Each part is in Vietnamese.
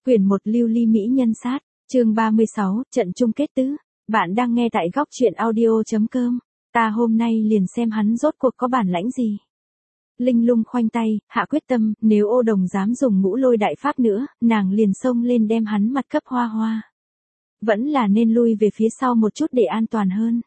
Quyển 1 Lưu ly mỹ nhân sát, chương 36, trận chung kết tứ. Bạn đang nghe tại góc truyện audio.com. Ta hôm nay liền xem hắn rốt cuộc có bản lãnh gì. Linh Lung khoanh tay, hạ quyết tâm, nếu Ô Đồng dám dùng ngũ lôi đại pháp nữa, nàng liền xông lên đem hắn mặt cấp hoa hoa. Vẫn là nên lui về phía sau một chút để an toàn hơn.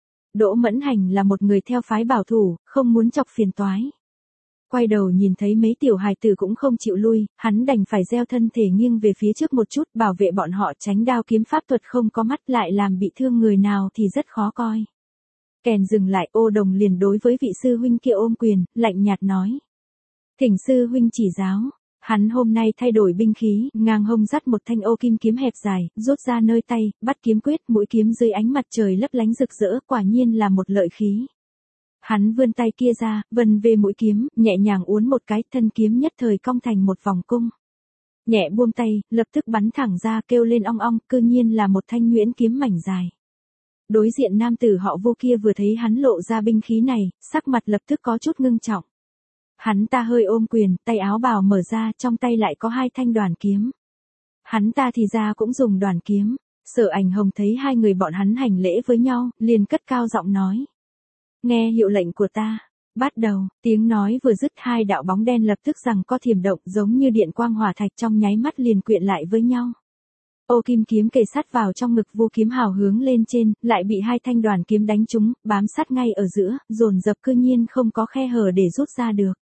Đỗ Mẫn Hành là một người theo phái bảo thủ, không muốn chọc phiền toái. Quay đầu nhìn thấy mấy tiểu hài tử cũng không chịu lui, hắn đành phải gieo thân thể nghiêng về phía trước một chút, bảo vệ bọn họ tránh đao kiếm pháp thuật không có mắt lại làm bị thương người nào thì rất khó coi. Kèn dừng lại, Ô Đồng liền đối với vị sư huynh kia ôm quyền, lạnh nhạt nói. Thỉnh sư huynh chỉ giáo. Hắn hôm nay thay đổi binh khí, ngang hông dắt một thanh ô kim kiếm hẹp dài, rút ra nơi tay, bắt kiếm quyết, mũi kiếm dưới ánh mặt trời lấp lánh rực rỡ, quả nhiên là một lợi khí. Hắn vươn tay kia ra, vần về mũi kiếm, nhẹ nhàng uốn một cái, thân kiếm nhất thời cong thành một vòng cung. Nhẹ buông tay, lập tức bắn thẳng ra, kêu lên ong ong, cư nhiên là một thanh nhuyễn kiếm mảnh dài. Đối diện nam tử họ Vô kia vừa thấy hắn lộ ra binh khí này, sắc mặt lập tức có chút ngưng trọng. Hắn ta hơi ôm quyền, tay áo bào mở ra, trong tay lại có hai thanh đoàn kiếm. Hắn ta thì ra cũng dùng đoàn kiếm. Sở Ảnh Hồng thấy hai người bọn hắn hành lễ với nhau, liền cất cao giọng nói. Nghe hiệu lệnh của ta. Bắt đầu, tiếng nói vừa dứt, hai đạo bóng đen lập tức rằng có thiểm động, giống như điện quang hỏa thạch, trong nháy mắt liền quyện lại với nhau. Ô kim kiếm kề sát vào trong ngực Vô Kiếm Hào hướng lên trên, lại bị hai thanh đoàn kiếm đánh trúng, bám sát ngay ở giữa, dồn dập cư nhiên không có khe hở để rút ra được.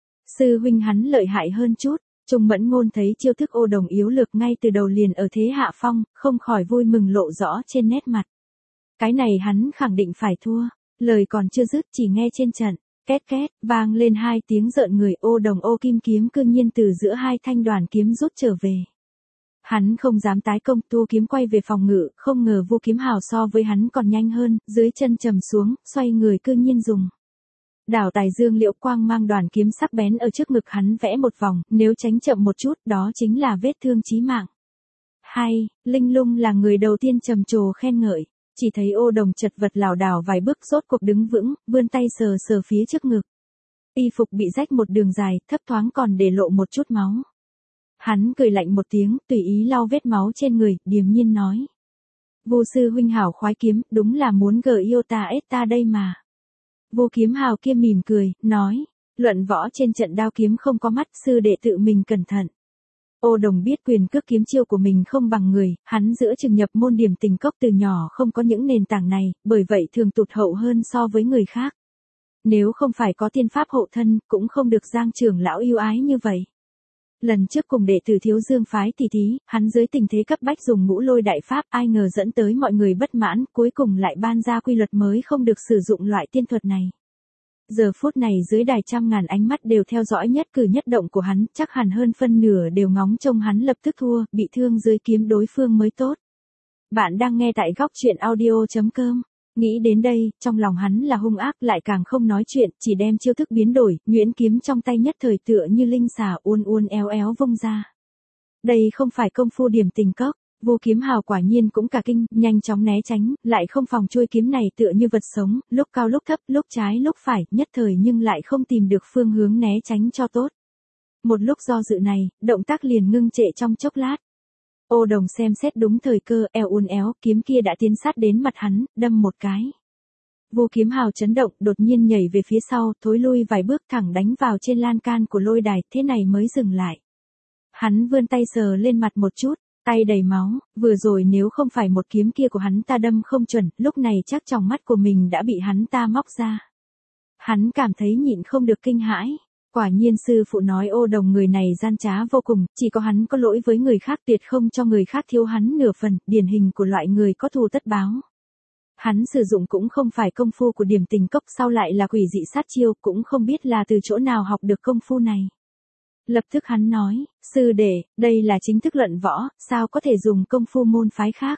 Sư huynh hắn lợi hại hơn chút. Trung Mẫn Ngôn thấy chiêu thức Ô Đồng yếu lược ngay từ đầu liền ở thế hạ phong, không khỏi vui mừng lộ rõ trên nét mặt. Cái này hắn khẳng định phải thua. Lời còn chưa dứt, chỉ nghe trên trận, két két, vang lên hai tiếng rợn người. Ô Đồng ô kim kiếm cư nhiên từ giữa hai thanh đoàn kiếm rút trở về. Hắn không dám tái công, tu kiếm quay về phòng ngự, không ngờ Vô Kiếm Hào so với hắn còn nhanh hơn, dưới chân trầm xuống, xoay người cư nhiên dùng. Đảo Tài Dương Liễu quang mang đoàn kiếm sắc bén ở trước ngực hắn vẽ một vòng, nếu tránh chậm một chút, đó chính là vết thương chí mạng. Hay, Linh Lung là người đầu tiên trầm trồ khen ngợi. Chỉ thấy Ô Đồng chật vật lảo đảo vài bước rốt cuộc đứng vững, vươn tay sờ sờ phía trước ngực. Y phục bị rách một đường dài, thấp thoáng còn để lộ một chút máu. Hắn cười lạnh một tiếng, tùy ý lau vết máu trên người, điềm nhiên nói. Vô sư huynh hảo khoái kiếm, đúng là muốn gờ yêu ta ết ta đây mà. Vô Kiếm Hào kia mỉm cười, nói. Luận võ trên trận đao kiếm không có mắt, sư đệ tự mình cẩn thận. Ô Đồng biết quyền cước kiếm chiêu của mình không bằng người, hắn giữa chừng nhập môn Điểm Tình Cốc từ nhỏ không có những nền tảng này, bởi vậy thường tụt hậu hơn so với người khác. Nếu không phải có tiên pháp hộ thân, cũng không được Giang trưởng lão yêu ái như vậy. Lần trước cùng đệ tử Thiếu Dương phái tỷ thí, hắn dưới tình thế cấp bách dùng ngũ lôi đại pháp, ai ngờ dẫn tới mọi người bất mãn, cuối cùng lại ban ra quy luật mới không được sử dụng loại tiên thuật này. Giờ phút này dưới đài trăm ngàn ánh mắt đều theo dõi nhất cử nhất động của hắn, chắc hẳn hơn phân nửa đều ngóng trông hắn lập tức thua, bị thương dưới kiếm đối phương mới tốt. Bạn đang nghe tại góc truyện audio.com. Nghĩ đến đây, trong lòng hắn là hung ác lại càng không nói chuyện, chỉ đem chiêu thức biến đổi, nhuyễn kiếm trong tay nhất thời tựa như linh xà uốn uốn éo éo vung ra. Đây không phải công phu Điểm Tình Cốc. Vô Kiếm Hào quả nhiên cũng cả kinh, nhanh chóng né tránh, lại không phòng chuôi kiếm này tựa như vật sống, lúc cao lúc thấp, lúc trái lúc phải, nhất thời nhưng lại không tìm được phương hướng né tránh cho tốt. Một lúc do dự này, động tác liền ngưng trệ trong chốc lát. Ô Đồng xem xét đúng thời cơ, eo uốn éo, kiếm kia đã tiến sát đến mặt hắn, đâm một cái. Vô Kiếm Hào chấn động, đột nhiên nhảy về phía sau, thối lui vài bước thẳng đánh vào trên lan can của lôi đài, thế này mới dừng lại. Hắn vươn tay sờ lên mặt một chút. Tay đầy máu, vừa rồi nếu không phải một kiếm kia của hắn ta đâm không chuẩn, lúc này chắc tròng mắt của mình đã bị hắn ta móc ra. Hắn cảm thấy nhịn không được kinh hãi. Quả nhiên sư phụ nói Ô Đồng người này gian trá vô cùng, chỉ có hắn có lỗi với người khác tuyệt không cho người khác thiếu hắn nửa phần, điển hình của loại người có thù tất báo. Hắn sử dụng cũng không phải công phu của Điểm Tình Cốc, sau lại là quỷ dị sát chiêu, cũng không biết là từ chỗ nào học được công phu này. Lập tức hắn nói, sư đệ, đây là chính thức luận võ, sao có thể dùng công phu môn phái khác.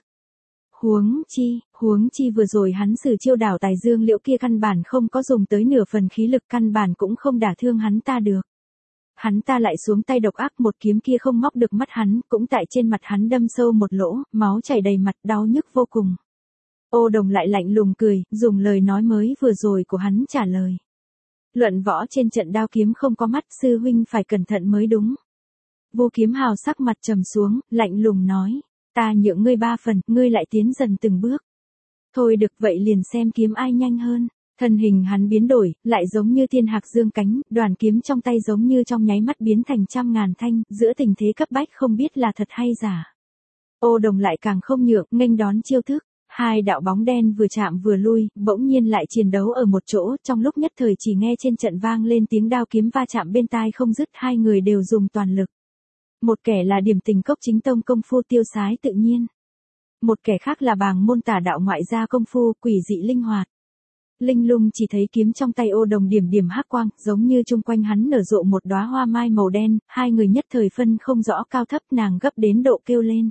Huống chi vừa rồi hắn sử chiêu Đảo Tài Dương Liễu kia căn bản không có dùng tới nửa phần khí lực, căn bản cũng không đả thương hắn ta được. Hắn ta lại xuống tay độc ác, một kiếm kia không móc được mắt hắn, cũng tại trên mặt hắn đâm sâu một lỗ, máu chảy đầy mặt, đau nhức vô cùng. Ô Đồng lại lạnh lùng cười, dùng lời nói mới vừa rồi của hắn trả lời. Luận võ trên trận đao kiếm không có mắt, sư huynh phải cẩn thận mới đúng. Vô Kiếm Hào sắc mặt trầm xuống, lạnh lùng nói. Ta nhượng ngươi 3 phần, ngươi lại tiến dần từng bước. Thôi được vậy liền xem kiếm ai nhanh hơn. Thân hình hắn biến đổi, lại giống như thiên hạc dương cánh, đoàn kiếm trong tay giống như trong nháy mắt biến thành trăm ngàn thanh, giữa tình thế cấp bách không biết là thật hay giả. Ô Đồng lại càng không nhượng, nghênh đón chiêu thức. Hai đạo bóng đen vừa chạm vừa lui, bỗng nhiên lại chiến đấu ở một chỗ, trong lúc nhất thời chỉ nghe trên trận vang lên tiếng đao kiếm va chạm bên tai không dứt, hai người đều dùng toàn lực. Một kẻ là Điểm Tình Cốc chính tông công phu tiêu sái tự nhiên. Một kẻ khác là Bàng môn Tả đạo ngoại gia công phu quỷ dị linh hoạt. Linh Lung chỉ thấy kiếm trong tay Ô Đồng điểm điểm hắc quang, giống như chung quanh hắn nở rộ một đóa hoa mai màu đen, hai người nhất thời phân không rõ cao thấp, nàng gấp đến độ kêu lên.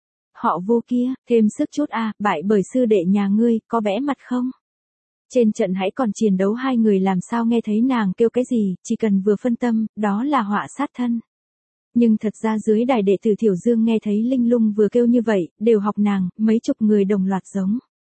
Họ Vô kia, thêm sức chút bại bởi sư đệ nhà ngươi, có bẽ mặt không? Trên trận hãy còn chiến đấu hai người làm sao nghe thấy nàng kêu cái gì, chỉ cần vừa phân tâm, đó là họa sát thân. Nhưng thật ra dưới đài đệ tử Thiểu Dương nghe thấy Linh Lung vừa kêu như vậy, đều học nàng, mấy chục người đồng loạt giống.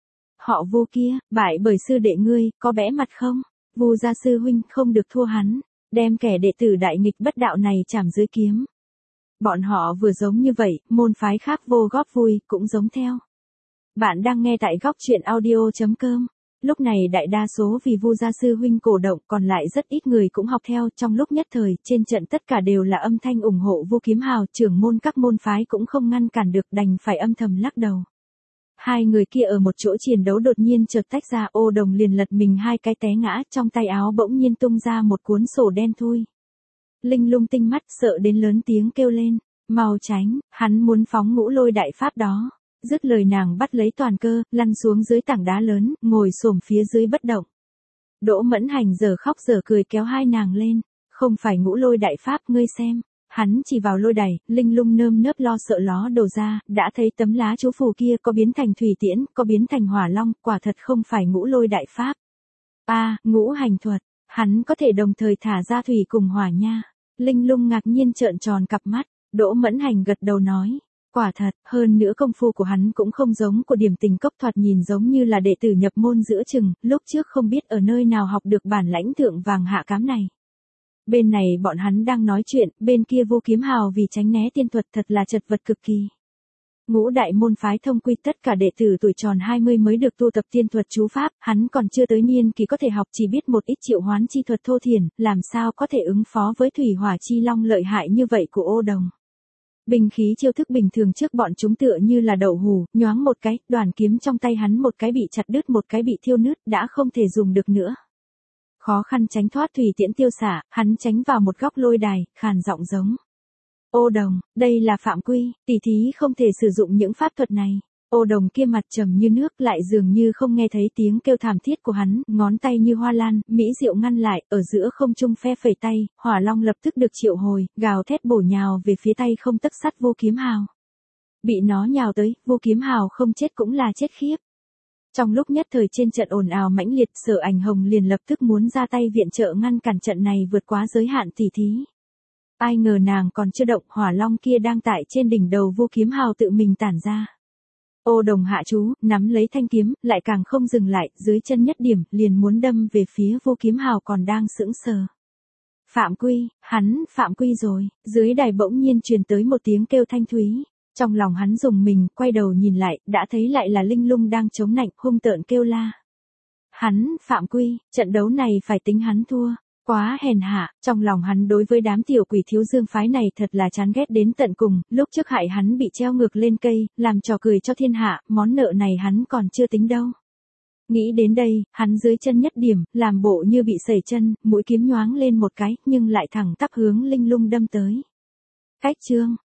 Họ Vô kia, bại bởi sư đệ ngươi, có bẽ mặt không? Vu gia sư huynh không được thua hắn, đem kẻ đệ tử đại nghịch bất đạo này chảm dưới kiếm. Bọn họ vừa giống như vậy, môn phái khác vô góp vui, cũng giống theo. Bạn đang nghe tại góc truyện audio.com. Lúc này đại đa số vì Vu gia sư huynh cổ động, còn lại rất ít người cũng học theo, trong lúc nhất thời, trên trận tất cả đều là âm thanh ủng hộ Vô Kiếm Hào, trưởng môn các môn phái cũng không ngăn cản được, đành phải âm thầm lắc đầu. Hai người kia ở một chỗ chiến đấu đột nhiên chợt tách ra, Ô Đồng liền lật mình hai cái té ngã, trong tay áo bỗng nhiên tung ra một cuốn sổ đen thui. Linh Lung tinh mắt sợ đến lớn tiếng kêu lên, mau tránh, hắn muốn phóng Ngũ Lôi đại pháp đó. Dứt lời nàng bắt lấy toàn cơ, lăn xuống dưới tảng đá lớn, ngồi xổm phía dưới bất động. Đỗ Mẫn Hành giờ khóc giờ cười kéo hai nàng lên, không phải Ngũ Lôi đại pháp ngươi xem. Hắn chỉ vào lôi đài, Linh Lung nơm nớp lo sợ ló đầu ra, đã thấy tấm lá chú phù kia có biến thành thủy tiễn, có biến thành hỏa long, quả thật không phải Ngũ Lôi đại pháp. Ngũ hành thuật, hắn có thể đồng thời thả ra thủy cùng hỏa nha. Linh Lung ngạc nhiên trợn tròn cặp mắt, Đỗ Mẫn Hành gật đầu nói, quả thật, hơn nữa công phu của hắn cũng không giống của Điểm Tình Cốc, thoạt nhìn giống như là đệ tử nhập môn giữa chừng, lúc trước không biết ở nơi nào học được bản lãnh thượng vàng hạ cám này. Bên này bọn hắn đang nói chuyện, bên kia Vô Kiếm Hào vì tránh né tiên thuật thật là chật vật cực kỳ. Ngũ đại môn phái thông quy tất cả đệ tử tuổi tròn 20 mới được tu tập tiên thuật chú pháp, hắn còn chưa tới niên kỳ có thể học, chỉ biết một ít triệu hoán chi thuật thô thiển, làm sao có thể ứng phó với thủy hỏa chi long lợi hại như vậy của Ô Đồng. Binh khí chiêu thức bình thường trước bọn chúng tựa như là đậu hù, nhoáng một cái, đoàn kiếm trong tay hắn một cái bị chặt đứt, một cái bị thiêu nứt, đã không thể dùng được nữa. Khó khăn tránh thoát thủy tiễn tiêu xả, hắn tránh vào một góc lôi đài, khàn giọng giống. Ô Đồng, đây là phạm quy, tỷ thí không thể sử dụng những pháp thuật này. Ô Đồng kia mặt trầm như nước, lại dường như không nghe thấy tiếng kêu thảm thiết của hắn, ngón tay như hoa lan, mỹ diệu ngăn lại, ở giữa không trung phe phẩy tay, hỏa long lập tức được triệu hồi, gào thét bổ nhào về phía tay không tấc sắt Vô Kiếm Hào. Bị nó nhào tới, Vô Kiếm Hào không chết cũng là chết khiếp. Trong lúc nhất thời trên trận ồn ào mãnh liệt, Sở Ảnh Hồng liền lập tức muốn ra tay viện trợ ngăn cản trận này vượt quá giới hạn tỉ thí. Ai ngờ nàng còn chưa động, hỏa long kia đang tại trên đỉnh đầu Vô Kiếm Hào tự mình tản ra. Ô Đồng hạ chú, nắm lấy thanh kiếm, lại càng không dừng lại, dưới chân nhất điểm, liền muốn đâm về phía Vô Kiếm Hào còn đang sững sờ. Phạm quy, hắn, phạm quy rồi, dưới đài bỗng nhiên truyền tới một tiếng kêu thanh thúy. Trong lòng hắn rùng mình, quay đầu nhìn lại, đã thấy lại là Linh Lung đang chống nạnh, hung tợn kêu la. Hắn, phạm quy, trận đấu này phải tính hắn thua. Quá hèn hạ, trong lòng hắn đối với đám tiểu quỷ Thiếu Dương phái này thật là chán ghét đến tận cùng, lúc trước hại hắn bị treo ngược lên cây, làm trò cười cho thiên hạ, món nợ này hắn còn chưa tính đâu. Nghĩ đến đây, hắn dưới chân nhất điểm, làm bộ như bị sẩy chân, mũi kiếm nhoáng lên một cái, nhưng lại thẳng tắp hướng Linh Lung đâm tới. Cách chương,